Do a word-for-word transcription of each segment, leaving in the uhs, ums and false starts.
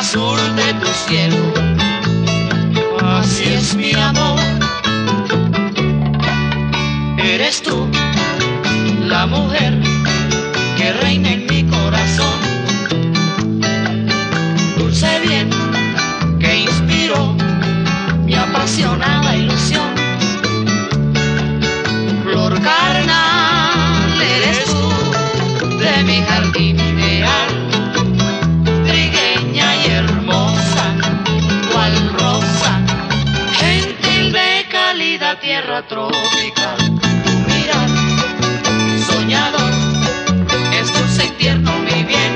azul de tu cielo. Así es mi amor, eres tú la mujer que reina en mi corazón, dulce bien que inspiró mi apasionada ilusión. Flor carnal, eres tú de mi jardín ideal, trigueña y hermosa, cual rosa, gentil de cálida tierra tropical. Tu mirar soñador es dulce y tierno mi bien,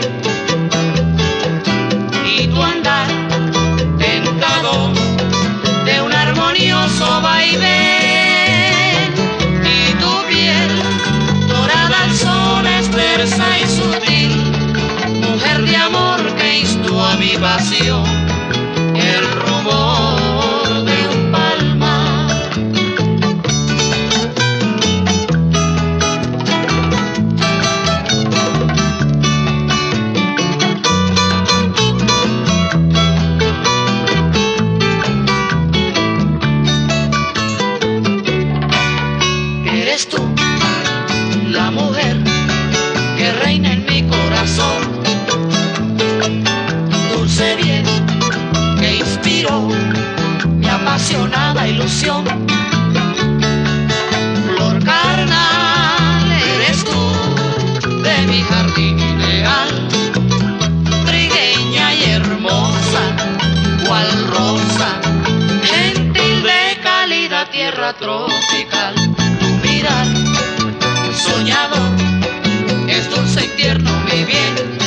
y tu andar tentador de un armonioso vaivén, y tu piel dorada al sol es tersa y sutil, mujer de amor que instó a mi pasión el rumor de un palmar. Eres tú la mujer que reina en mi corazón, dulce bien que inspiró mi apasionada ilusión. Flor carnal, eres tú de mi jardín ideal, trigueña y hermosa, cual rosa, gentil de cálida tierra tropical. Tu mirar soñador es dulce y tierno mi bien,